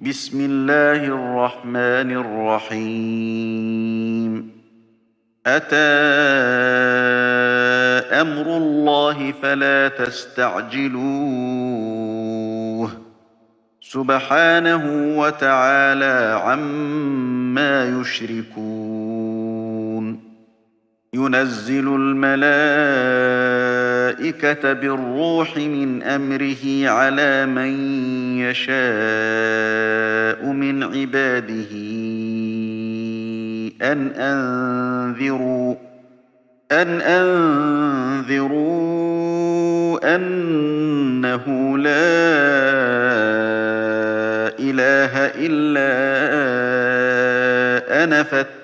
بسم الله الرحمن الرحيم. أتى أمر الله فلا تستعجلوه سبحانه وتعالى عما يشركون. ينزل الملائكة بالروح من أمره على من يشاء من عباده أن أنذروا أنه لا إله إلا أنا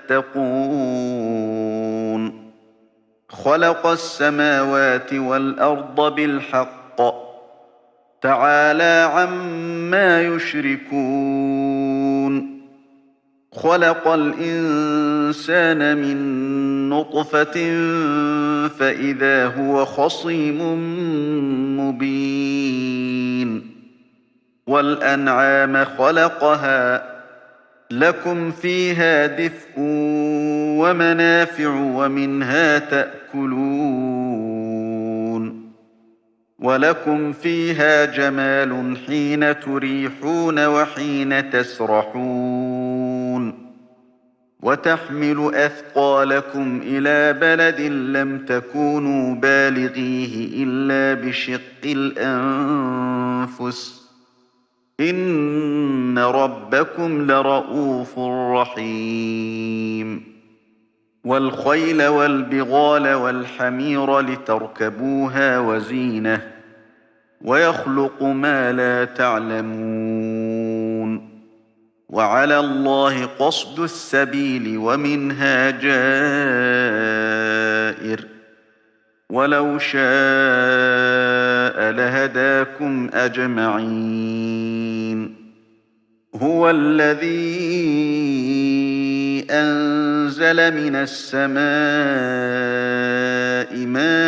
فاتقون. خلق السماوات والأرض بالحق تعالى عما يشركون. خلق الإنسان من نطفة فإذا هو خصيم مبين. والأنعام خلقها لكم فيها دفء ومنافع ومنها تأكلون. ولكم فيها جمال حين تريحون وحين تسرحون. وتحمل أثقالكم إلى بلد لم تكونوا بالغيه إلا بشق الأنفس إن ربكم لرءوف رحيم. والخيل والبغال والحمير لتركبوها وزينة ويخلق ما لا تعلمون. وعلى الله قصد السبيل ومنها جائر ولو شاء لهداكم أجمعين. هو الذي أنزل من السماء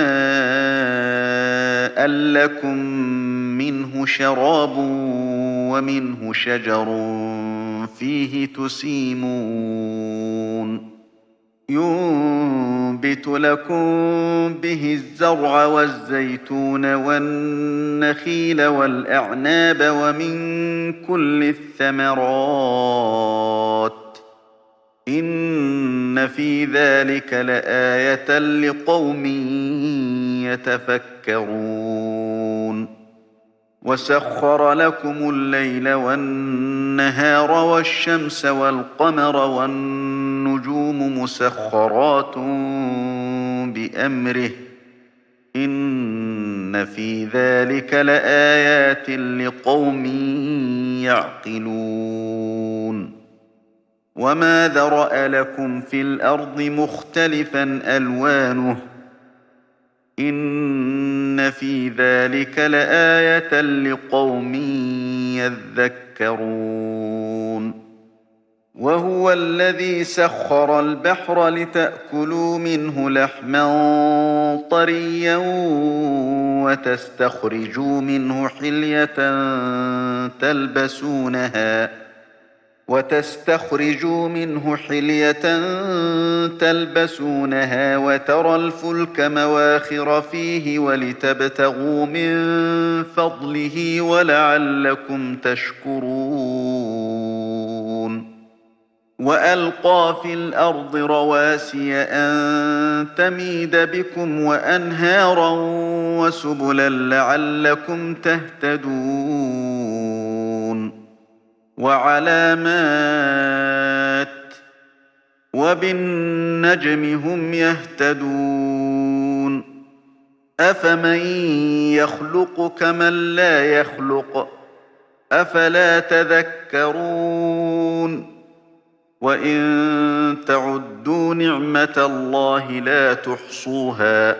ماء لكم منه شراب ومنه شجر فيه تسيمون. ينبت لكم به الزرع والزيتون والنخيل والأعناب ومن كل الثمرات إن في ذلك لآية لقوم يتفكرون. وسخر لكم الليل والنهار والشمس والقمر والنجوم مسخرات بأمره إن في ذلك لآيات لقوم يعقلون. وما ذرأ لكم في الأرض مختلفا ألوانه إن في ذلك لآية لقوم يذكرون. وهو الذي سخر البحر لتأكلوا منه لحما طريا وتستخرجوا منه حلية تلبسونها وترى الفلك مواخر فيه ولتبتغوا من فضله ولعلكم تشكرون. وألقى في الأرض رواسي أن تميد بكم وأنهارا وسبلا لعلكم تهتدون. وعلامات وبالنجم هم يهتدون. أفمن يخلق كمن لا يخلق أفلا تذكرون. وإن تعدوا نعمة الله لا تحصوها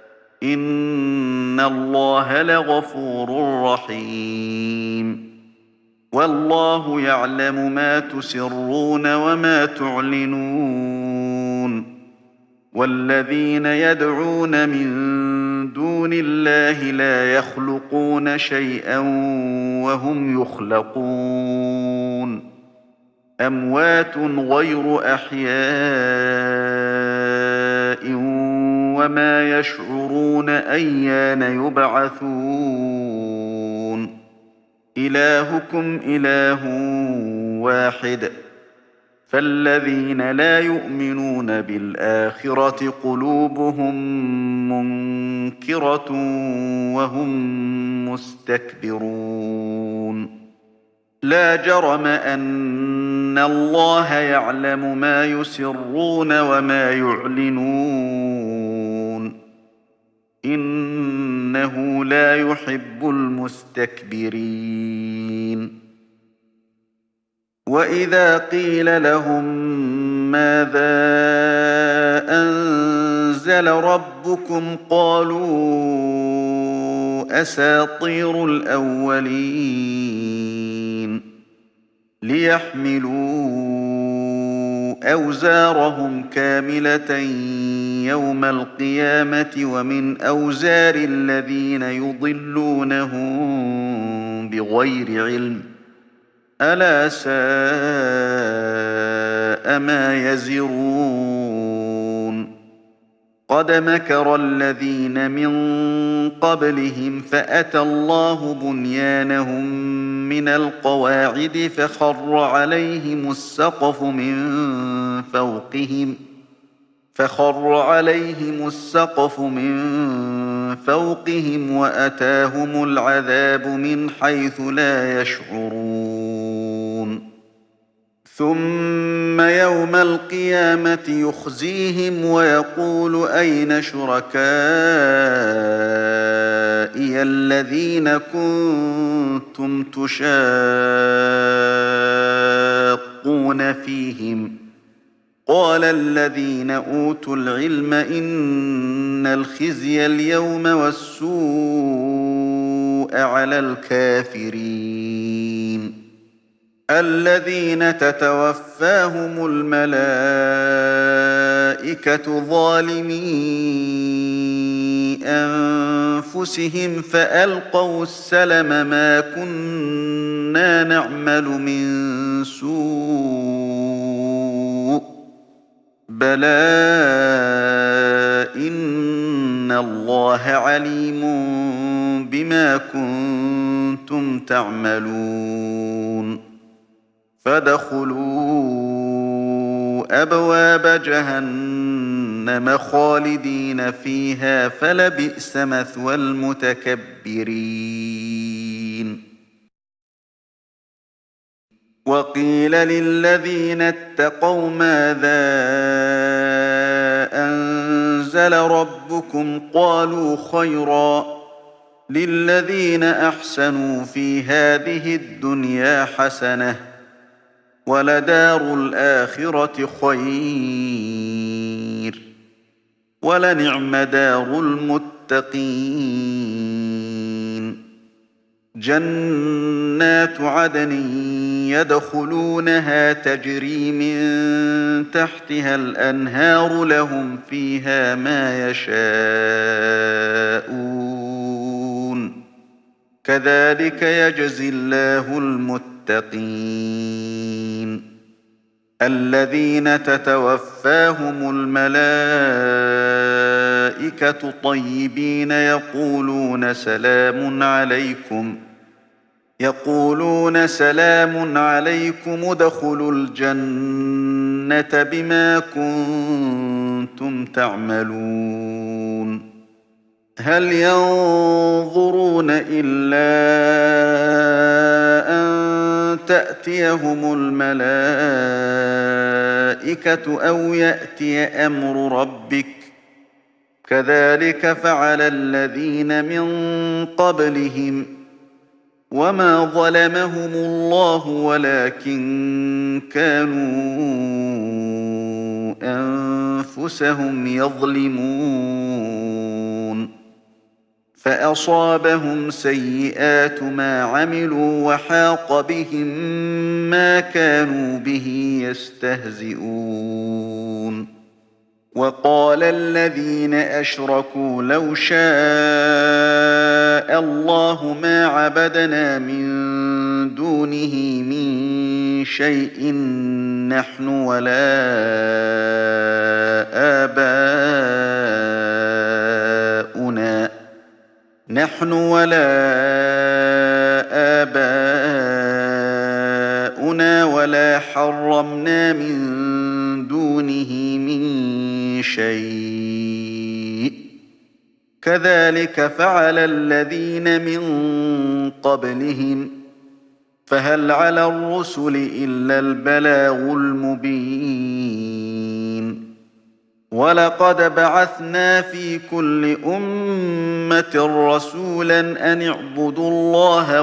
إن الله لغفور رحيم. والله يعلم ما تسرون وما تعلنون. والذين يدعون من دون الله لا يخلقون شيئا وهم يخلقون. أموات غير أحياء وما يشعرون أيان يبعثون إلهكم إله واحد فالذين لا يؤمنون بالآخرة قلوبهم منكرة وهم مستكبرون لا جرم أن الله يعلم ما يسرون وما يعلنون إنه لا يحب المستكبرين وإذا قيل لهم ماذا أنزل ربكم قالوا أساطير الأولين ليحملوا أوزارهم كاملة يوم القيامة ومن أوزار الذين يضلونهم بغير علم ألا ساء ما يزرون قد مكر الذين من قبلهم فأتى الله بنيانهم من القواعد فخر عليهم السقف من فوقهم وأتاهم العذاب من حيث لا يشعرون ثم يوم القيامة يخزيهم ويقول أين شركائي الذين كنتم تشاقون فيهم قال الذين أوتوا العلم إن الخزي اليوم والسوء على الكافرين الذين تتوفاهم الملائكة ظالمي أنفسهم فألقوا السلم ما كنا نعمل من سوء بلى إن الله عليم بما كنتم تعملون فادخلوا أبواب جهنم خالدين فيها فلبئس مثوى المتكبرين وقيل للذين اتقوا ماذا أنزل ربكم قالوا خيرا للذين أحسنوا في هذه الدنيا حسنة ولدار الآخرة خير ولنعم دار المتقين جنات عدن يدخلونها تجري من تحتها الأنهار لهم فيها ما يشاءون كذلك يجزي الله المتقين الذين تتوفاهم الملائكة طيبين يقولون سلام عليكم ادخلوا الجنة بما كنتم تعملون هل ينظرون إلا أن تأتيهم الملائكة أو يأتي أمر ربك كذلك فعل الذين من قبلهم وما ظلمهم الله ولكن كانوا أنفسهم يظلمون فأصابهم سيئات ما عملوا وحاق بهم ما كانوا به يستهزئون وقال الذين أشركوا لو شاء الله ما عبدنا من دونه من شيء نحن ولا آباؤنا ولا حرمنا من دونه من شيء كذلك فعل الذين من قبلهم فهل على الرسل إلا البلاغ المبين ولقد بعثنا في كل أمة رسولا أن اعبدوا الله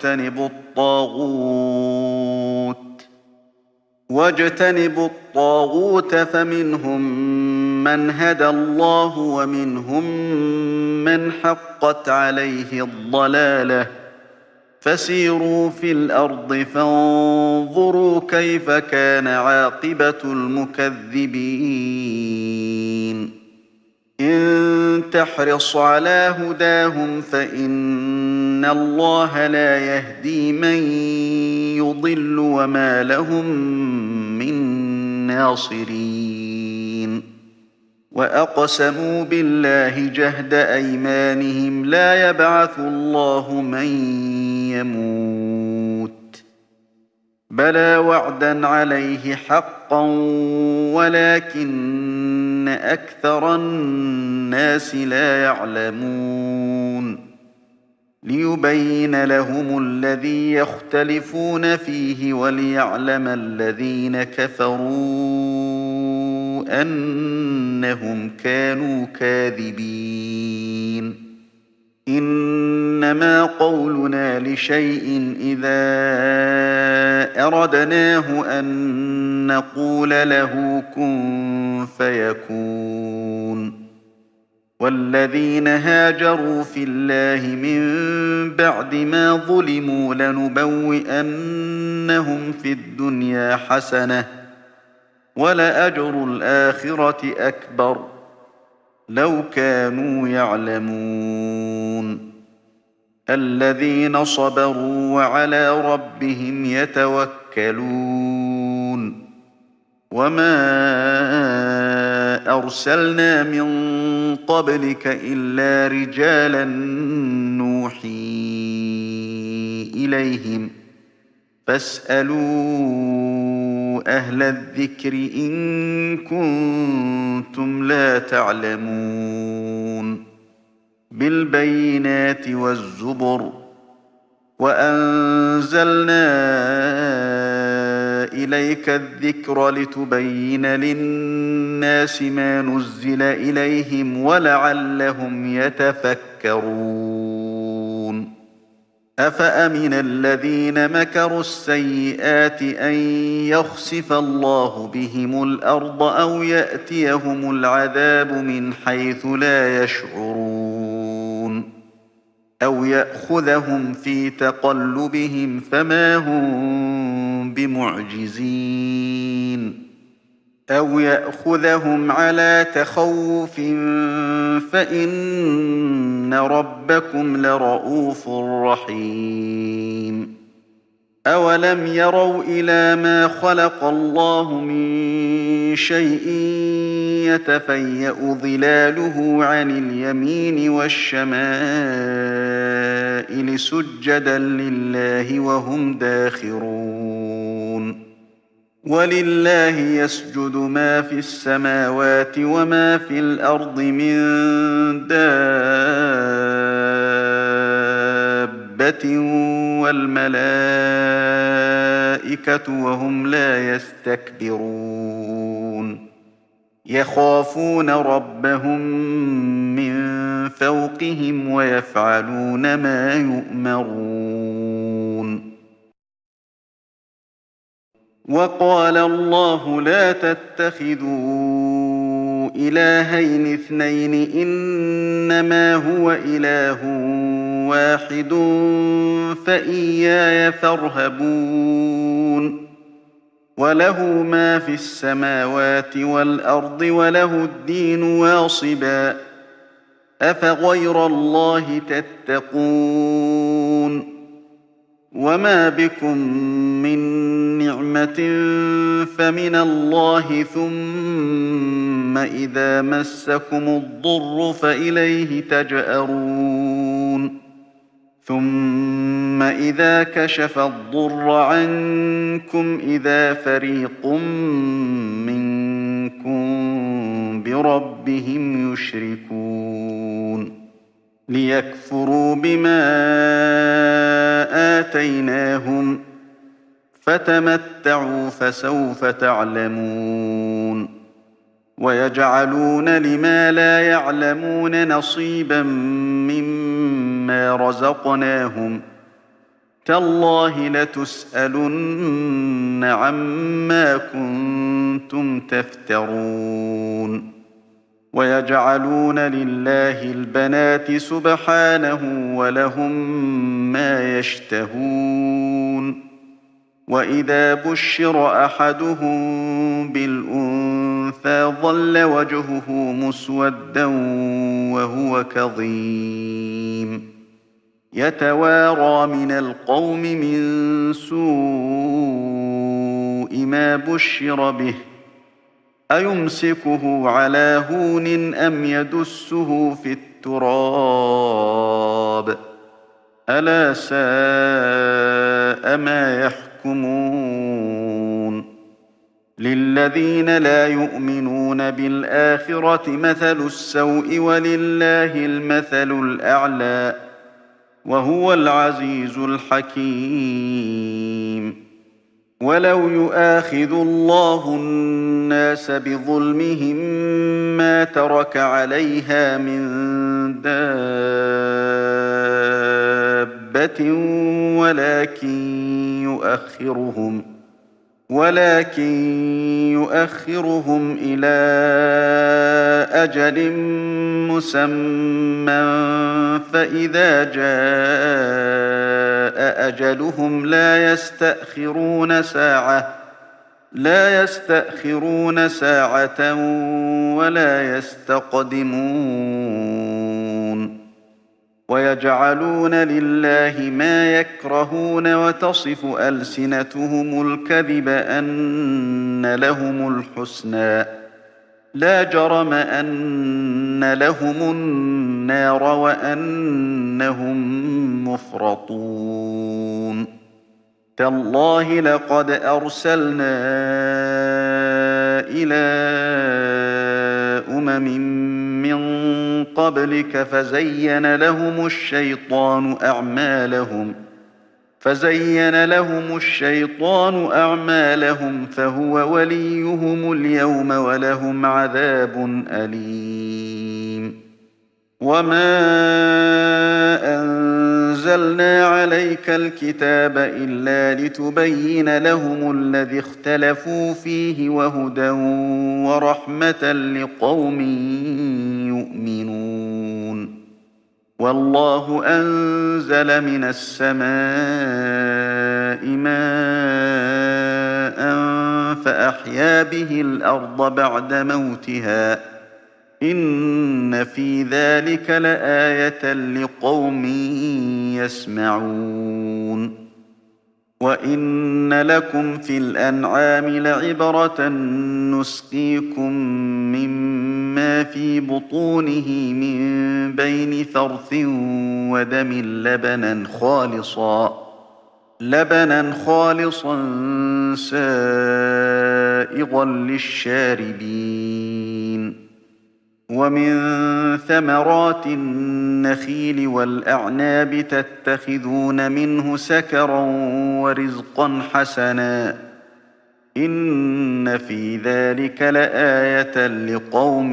واجتنبوا الطاغوت فمنهم من هدى الله ومنهم من حقت عليه الضلالة فسيروا في الأرض فانظروا كيف كان عاقبة المكذبين إن تحرص على هداهم فإن الله لا يهدي من يضل وما لهم من ناصرين وأقسموا بالله جهد أيمانهم لا يبعث الله من يموت بلى وعدا عليه حقا ولكن أكثر الناس لا يعلمون ليبين لهم الذي يختلفون فيه وليعلم الذين كفروا أنهم كانوا كاذبين إنما قولنا لشيء إذا أردناه أن نقول له كن فيكون والذين هاجروا في الله من بعد ما ظلموا لنبوئنهم في الدنيا حسنة ولأجر الآخرة أكبر لو كانوا يعلمون الذين صبروا وعلى ربهم يتوكلون وما أرسلنا من قبلك إلا رجالا نوحي إليهم فاسألوا أهل الذكر إن كنتم لا تعلمون بالبينات والزبر وأنزلنا إليك الذكر لتبين للناس ما نزل إليهم ولعلهم يتفكرون أفأمن الذين مكروا السيئات أن يخسف الله بهم الأرض أو يأتيهم العذاب من حيث لا يشعرون أو يأخذهم في تقلبهم فما هم بمعجزين أو يأخذهم على تخوف فإن ربكم لرءوف رحيم أولم يروا إلى ما خلق الله من شيء يتفيأ ظلاله عن اليمين والشمائل سجدا لله وهم داخرون ولله يسجد ما في السماوات وما في الأرض من دابة والملائكة وهم لا يستكبرون يخافون ربهم من فوقهم ويفعلون ما يؤمرون وقال الله لا تتخذوا إلهين اثنين إنما هو إله واحد فإياي فارهبون وله ما في السماوات والأرض وله الدين واصبا أفغير الله تتقون وما بكم من نعمة رَحْمَةٍ فَمِنَ اللَّهِ ثُمَّ إِذَا مَسَّكُمُ الضُّرُّ فَإِلَيْهِ تَجْأَرُونَ ثُمَّ إِذَا كَشَفَ الضُّرَّ عَنكُمْ إِذَا فَرِيقٌ مِّنكُم بِرَبِّهِمْ يُشْرِكُونَ لِيَكْفُرُوا بِمَا آتَيْنَاهُمْ فَتَمَتَّعُوا فَسَوْفَ تَعْلَمُونَ وَيَجْعَلُونَ لِمَا لَا يَعْلَمُونَ نَصِيبًا مِّمَّا رَزَقْنَاهُمْ تَاللَّهِ لَتُسْأَلُنَّ عَمَّا كُنتُمْ تَفْتَرُونَ وَيَجْعَلُونَ لِلَّهِ الْبَنَاتِ سُبْحَانَهُ وَلَهُم مَّا يَشْتَهُونَ وَإِذَا بُشِّرَ أَحَدُهُم بِالْأُنثَىٰ ظَلَّ وَجْهُهُ مُسْوَدًّا وَهُوَ كَظِيمٌ يَتَوَارَىٰ مِنَ الْقَوْمِ مِن سُوءِ مَا بُشِّرَ بِهِ أَيُمْسِكُهُ عَلَىٰ هُونٍ أَمْ يَدُسُّهُ فِي التُّرَابِ أَلَا سَاءَ مَا يَحْكُمُونَ لِلَّذِينَ لَا يُؤْمِنُونَ بِالْآخِرَةِ مَثَلُ السَّوْءِ وَلِلَّهِ الْمَثَلُ الْأَعْلَىٰ وَهُوَ الْعَزِيزُ الْحَكِيمُ وَلَوْ يُؤَاخِذُ اللَّهُ النَّاسَ بِظُلْمِهِم مَّا تَرَكَ عَلَيْهَا مِن دَابَّةٍ ولكن يؤخرهم إِلَىٰ أَجَلٍ مُّسَمًّى فَإِذَا جَاءَ أَجَلُهُمْ لا يستأخرون ساعة ولا يستقدمون ويجعلون لله ما يكرهون وتصف ألسنتهم الكذب أن لهم الحسنى لا جرم أن لهم النار وأنهم مفرطون تالله لقد أرسلنا إلى من قبلك فزين لهم الشيطان أعمالهم فهو وليهم اليوم ولهم عذاب أليم وما أنزلنا عليك الكتاب إلا لتبين لهم الذي اختلفوا فيه وهدى ورحمة لقوم يؤمنون والله أنزل من السماء ماء فأحيا به الأرض بعد موتها إن في ذلك لآية لقوم يسمعون وإن لكم في الأنعام لعبرة نسقيكم مما في بطونه من بين فرث ودم لبنا خالصا سائغا للشاربين ومن ثمرات النخيل والأعناب تتخذون منه سكرا ورزقا حسنا إن في ذلك لآية لقوم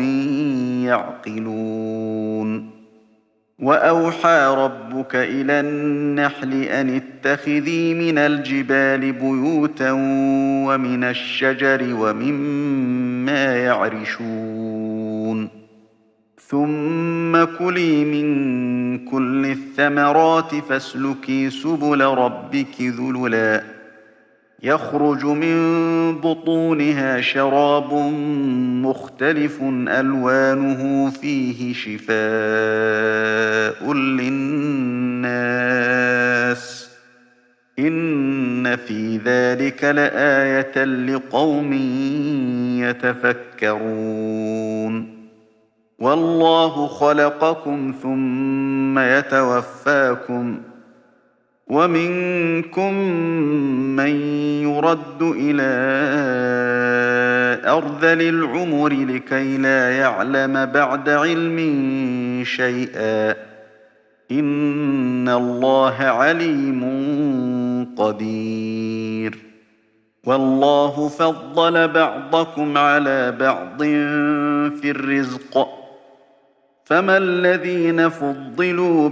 يعقلون وأوحى ربك إلى النحل أن اتخذي من الجبال بيوتا ومن الشجر ومما يعرشون ثم كلي من كل الثمرات فاسلكي سبل ربك ذللا يخرج من بطونها شراب مختلف ألوانه فيه شفاء للناس إن إن في ذلك لآية لقوم يتفكرون والله خلقكم ثم يتوفاكم ومنكم من يرد إلى أرذل العمر لكي لا يعلم بعد علم شيئا إن الله عليم قدير والله فضل بعضكم على بعض في الرزق فما الذين فضلوا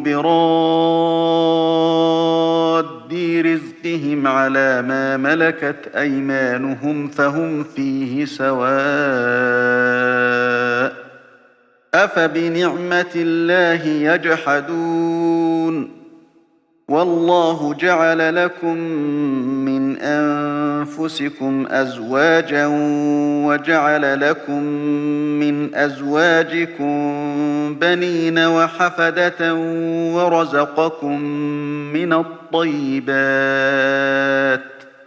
براد رزقهم على ما ملكت أيمانهم فهم فيه سواء أفبنعمة الله يجحدون والله جعل لكم من أنفسكم أزواجا وجعل لكم من أزواجكم بنين وحفدة ورزقكم من الطيبات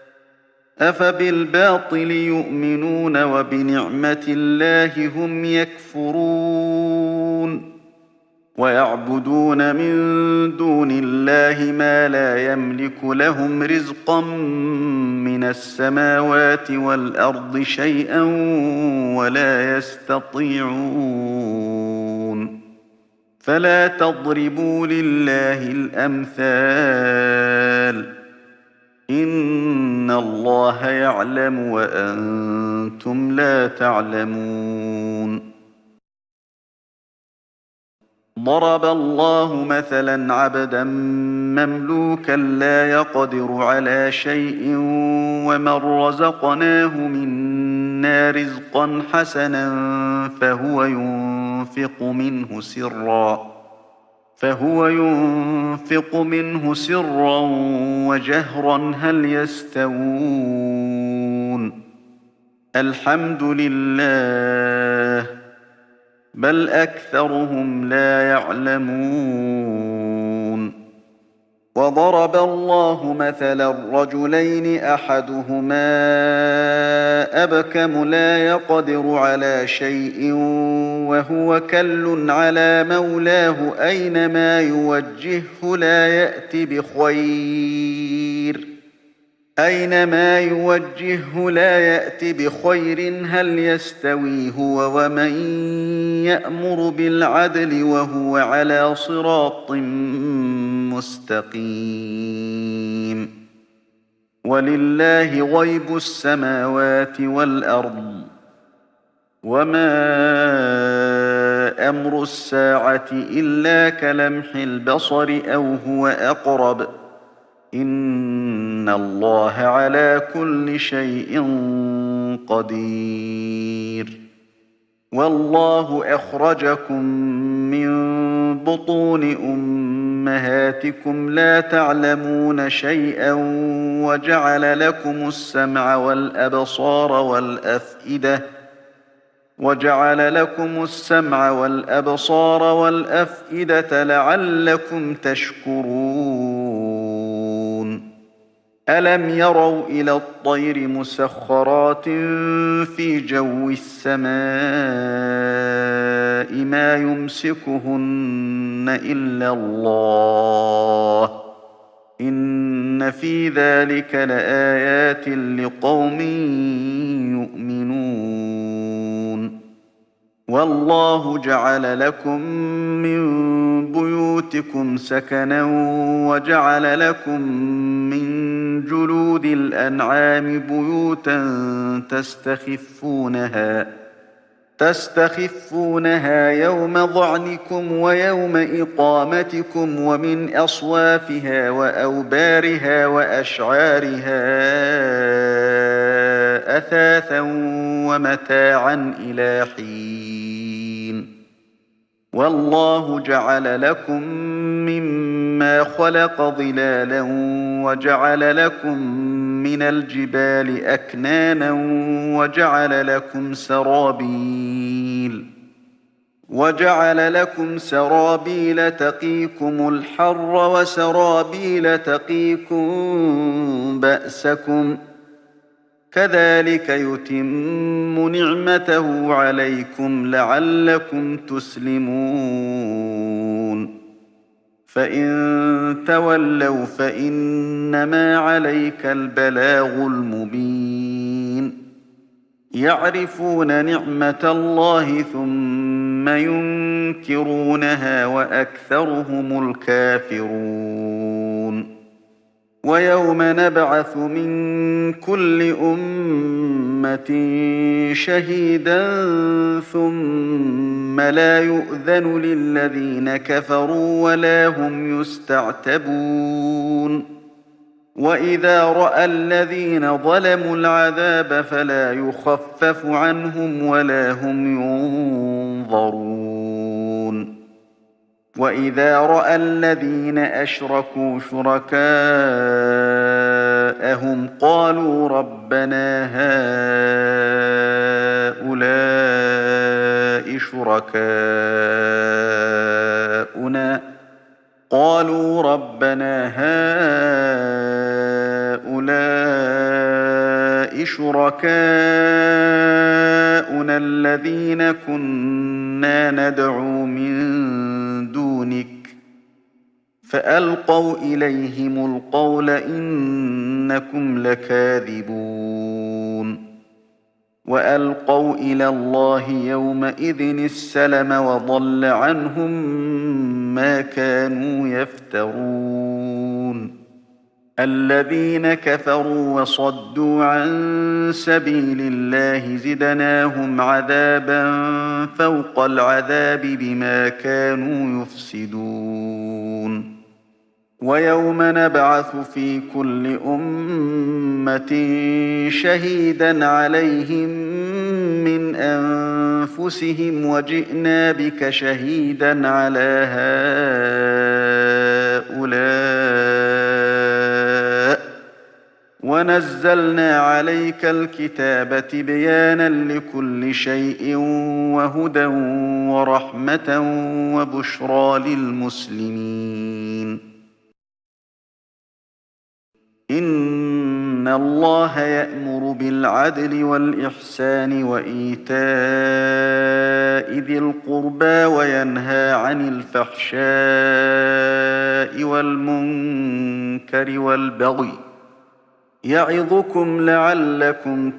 أفبالباطل يؤمنون وبنعمة الله هم يكفرون ويعبدون من دون الله ما لا يملك لهم رزقا من السماوات والأرض شيئا ولا يستطيعون فلا تضربوا لله الأمثال إن الله يعلم وأنتم لا تعلمون ضرب الله مثلا عبدا مملوكا لا يقدر على شيء ومن رزقناه منا رزقا حسنا فهو ينفق منه سرا وجهرا هل يستوون الحمد لله بل أكثرهم لا يعلمون وضرب الله مثلا رجلين أحدهما أبكم لا يقدر على شيء وهو كل على مولاه أينما يوجهه لا يأت بخير هل يستوي هو ومن يأمر بالعدل وهو على صراط مستقيم ولله غيب السماوات والأرض وما أمر الساعة إلا كلمح البصر أو هو أقرب إن الله على كل شيء قدير والله أخرجكم من بطون أمهاتكم لا تعلمون شيئا وجعل لكم السمع والأبصار والأفئدة لعلكم تشكرون ألم يروا إلى الطير مسخرات في جو السماء ما يمسكهن إلا الله إن في ذلك لآيات لقوم يؤمنون والله جعل لكم من بيوتكم سكنا وجعل لكم من جلود الأنعام بيوتا تستخفونها يوم ظعنكم ويوم إقامتكم ومن أصوافها وأوبارها وأشعارها أثاثا ومتاعا إلى حين والله جعل لكم مما خلق ظلالا وجعل لكم من الجبال أكنانا وجعل لكم سرابيل تقيكم الحر وسرابيل تقيكم بأسكم كذلك يتم نعمته عليكم لعلكم تسلمون فإن تولوا فإنما عليك البلاغ المبين يعرفون نعمة الله ثم ينكرونها وأكثرهم الكافرون ويوم نبعث من كل أمة شهيدا ثم لا يؤذن للذين كفروا ولا هم يستعتبون وإذا رأى الذين ظلموا العذاب فلا يخفف عنهم ولا هم ينظرون وإذا رأى الذين أشركوا شركاءهم قالوا ربنا هؤلاء شركاؤنا الذين كنا ندعو من دونك فألقوا إليهم القول إنكم لكاذبون وألقوا إلى الله يومئذ السلم وضل عنهم ما كانوا يفترون الذين كفروا وصدوا عن سبيل الله زدناهم عذابا فوق العذاب بما كانوا يفسدون ويوم نبعث في كل أمة شهيدا عليهم من أنفسهم وجئنا بك شهيدا على هؤلاء ونزلنا عليك الكتاب تبيانا لكل شيء وهدى ورحمة وبشرى للمسلمين إن الله يأمر بالعدل والإحسان وإيتاء ذي القربى وينهى عن الفحشاء والمنكر والبغي يعظكم لعلكم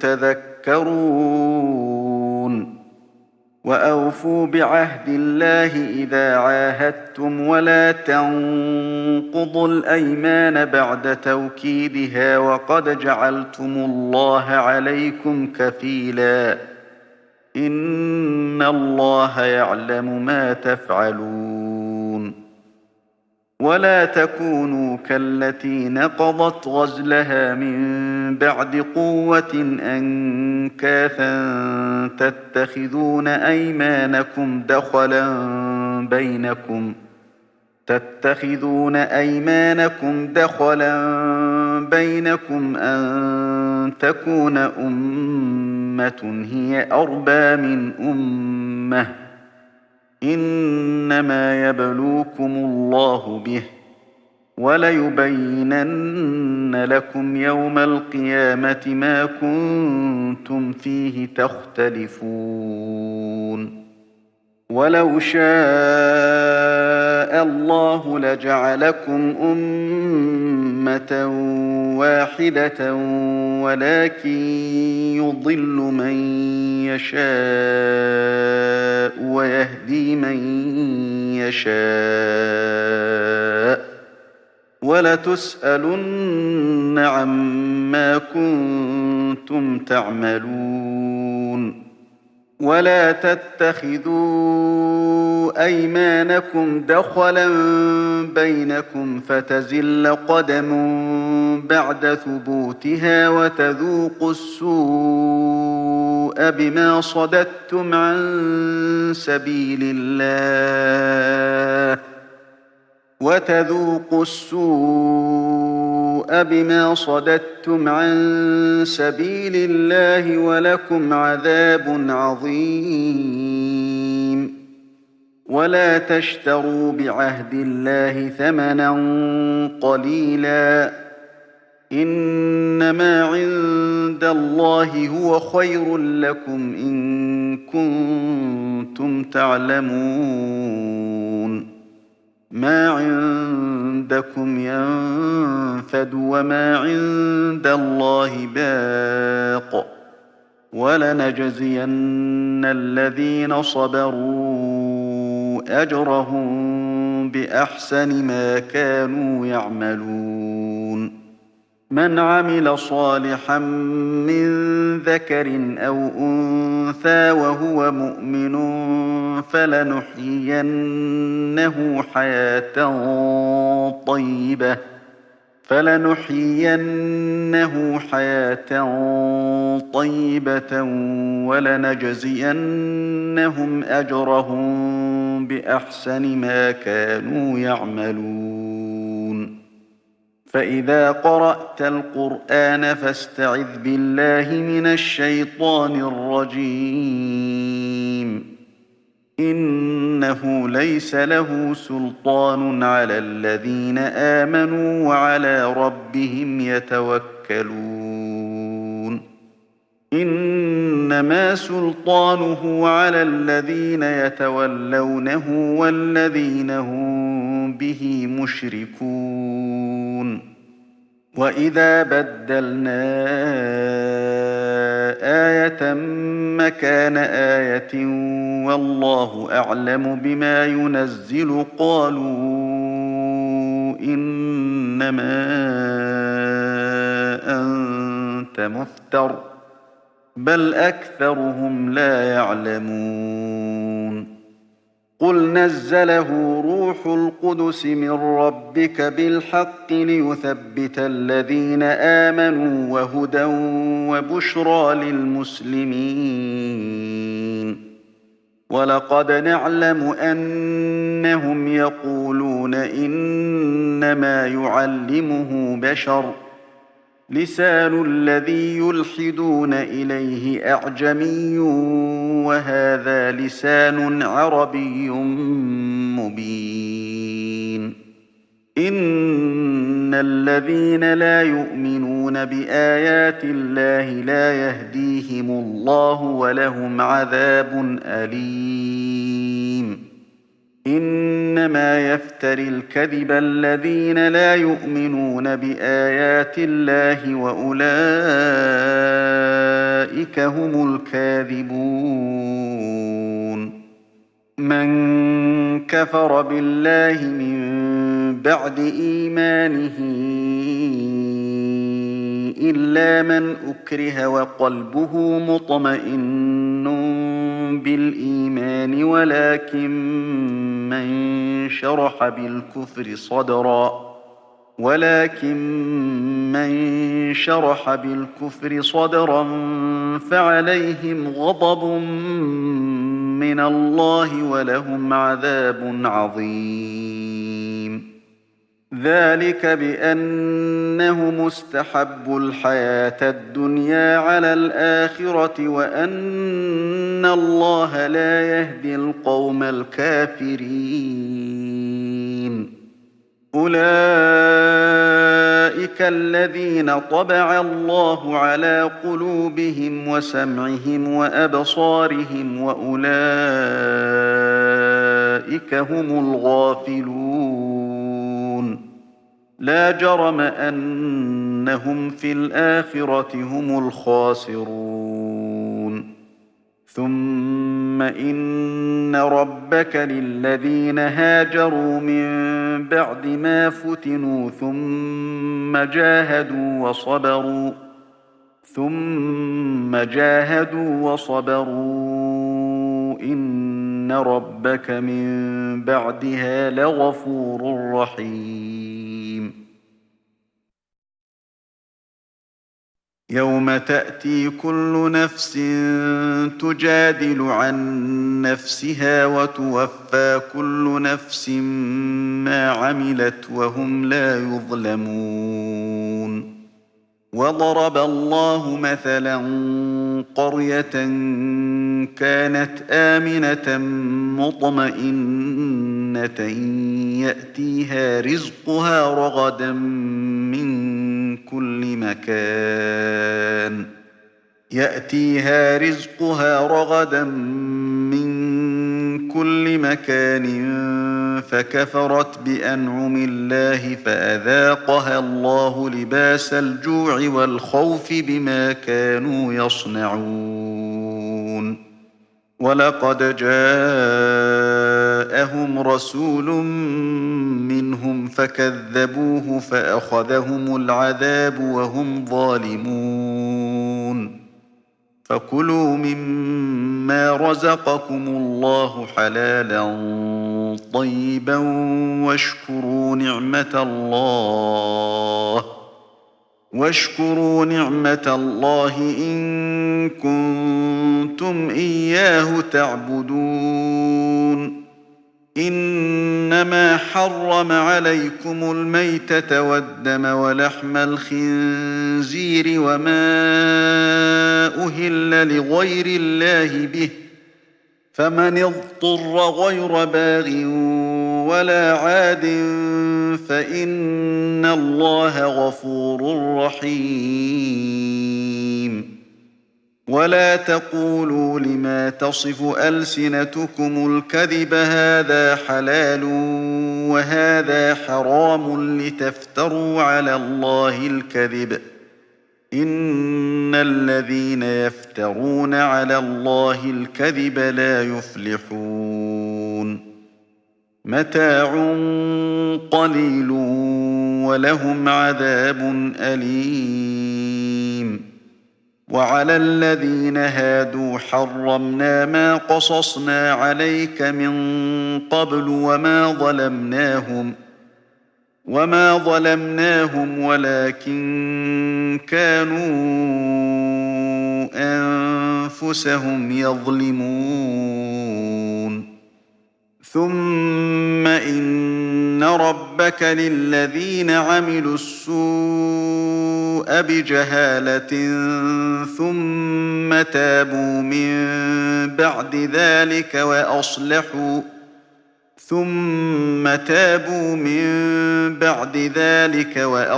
تذكرون وأوفوا بعهد الله إذا عاهدتم ولا تنقضوا الأيمان بعد توكيدها وقد جعلتم الله عليكم كفيلا إن الله يعلم ما تفعلون ولا تكونوا كالتي نقضت غزلها من بعد قوة أنكاثا تتخذون أيمانكم دخلا بينكم أن تكون أمة هي أربى من أمة إنما يبلوكم الله به وليبينن لكم يوم القيامة ما كنتم فيه تختلفون ولو شاء الله لجعلكم أمة واحدة ولكن يضل من يشاء ويهدي من يشاء ولتسألن عما كنتم تعملون ولا تتخذوا أيمانكم دخلا بينكم فتزل قدم بعد ثبوتها وتذوقوا السوء بما صددتم عن سبيل الله ولكم عذاب عظيم ولا تشتروا بعهد الله ثمنا قليلا، إنما عند الله هو خير لكم إن كنتم تعلمون. ما عندكم ينفد وما عند الله باق، ولنجزين الذين صبروا أجرهم بأحسن ما كانوا يعملون. من عمل صالحا من ذكر أو أنثى وهو مؤمن فلنحيينه حياة طيبة ولنجزينهم أجرهم بأحسن ما كانوا يعملون. فإذا قرأت القرآن فاستعذ بالله من الشيطان الرجيم. إنه ليس له سلطان على الذين آمنوا وعلى ربهم يتوكلون. إنما سلطانه على الذين يتولونه والذين هم به مشركون. وإذا بدلنا آية مكان آية والله أعلم بما ينزل قالوا إنما أنت مفتر، بل أكثرهم لا يعلمون. قل نزله روح القدس من ربك بالحق ليثبت الذين آمنوا وهدى وبشرى للمسلمين. ولقد نعلم أنهم يقولون إنما يعلمه بشر، لسان الذي يلحدون إليه أعجمي وهذا لسان عربي مبين. إن الذين لا يؤمنون بآيات الله لا يهديهم الله ولهم عذاب أليم. إنما يفتري الكذب الذين لا يؤمنون بآيات الله وأولئك هم الكاذبون. من كفر بالله من بعد إيمانه إلا من أكره وقلبه مطمئن بالإيمان ولكن من شرح بالكفر صدرا فعليهم غضب من الله ولهم عذاب عظيم. ذلك بأنه مستحب الحياة الدنيا على الآخرة وأن الله لا يهدي القوم الكافرين. أولئك الذين طبع الله على قلوبهم وسمعهم وأبصارهم وأولئك هم الغافلون. لا جرم أنهم في الآخرة هم الخاسرون. ثم إن ربك للذين هاجروا من بعد ما فتنوا ثم جاهدوا وصبروا إن ربك من بعدها لغفور رحيم. يوم تأتي كل نفس تجادل عن نفسها وتوفى كل نفس ما عملت وهم لا يظلمون. وضرب الله مثلا قرية كانت آمنة مطمئنة يأتيها رزقها رغدا من كل مكان فكفرت بأنعم الله فأذاقها الله لباس الجوع والخوف بما كانوا يصنعون ولقد جاءهم رسول منهم فكذبوه فأخذهم العذاب وهم ظالمون فكلوا مما رزقكم الله حلالا طيبا واشكروا نعمة الله إن كنتم إياه تعبدون إنما حرم عليكم الميتة والدم ولحم الخنزير وما أهل لغير الله به فمن اضطر غير باغ ولا عاد فإن الله غفور رحيم ولا تقولوا لما تصف ألسنتكم الكذب هذا حلال وهذا حرام لتفتروا على الله الكذب إن الذين يفترون على الله الكذب لا يفلحون متاع قليل ولهم عذاب أليم وعلى الذين هادوا حرمنا ما قصصنا عليك من قبل وما ظلمناهم ولكن كانوا أنفسهم يظلمون ثم إن ربك للذين عملوا السوء بجهالة ثم تابوا من بعد ذلك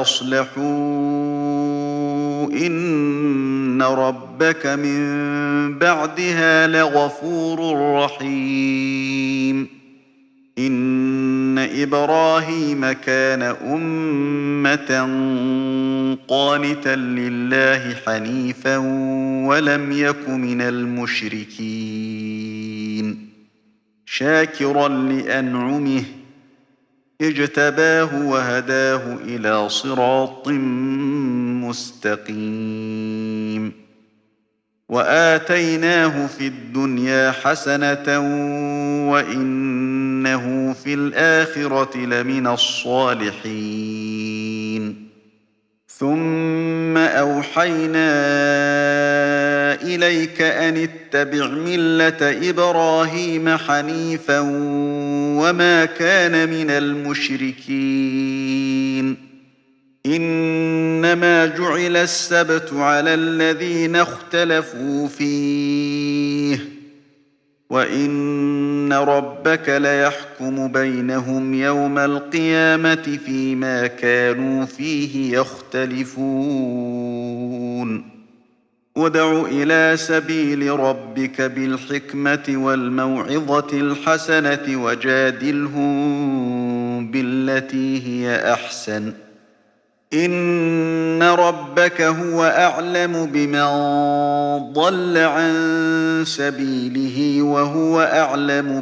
وأصلحوا إن ربك من بعدها لغفور رحيم إن إبراهيم كان أمة قانتا لله حنيفا ولم يك من المشركين شاكرا لأنعمه اجتباه وهداه إلى صراط مستقيم وآتيناه في الدنيا حسنة وإنه في الآخرة لمن الصالحين ثم أوحينا إليك أن اتبع ملة إبراهيم حنيفا وما كان من المشركين إنما جعل السبت على الذين اختلفوا فيه وإن ربك ليحكم بينهم يوم القيامة فيما كانوا فيه يختلفون ادع إلى سبيل ربك بالحكمة والموعظة الحسنة وجادلهم بالتي هي أحسن إن ربك هو أعلم بمن ضل عن سبيله وهو أعلم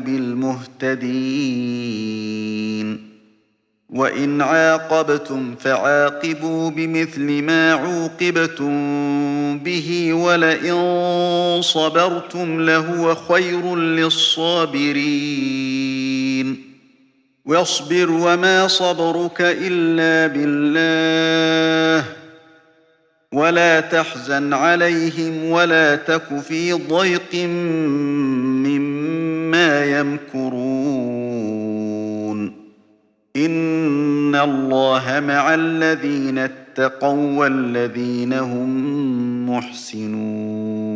بالمهتدين وإن عاقبتم فعاقبوا بمثل ما عوقبتم به ولئن صبرتم لهو خير للصابرين واصبر وما صبرك إلا بالله ولا تحزن عليهم ولا تك في ضيق مما يمكرون إن الله مع الذين اتقوا والذين هم محسنون.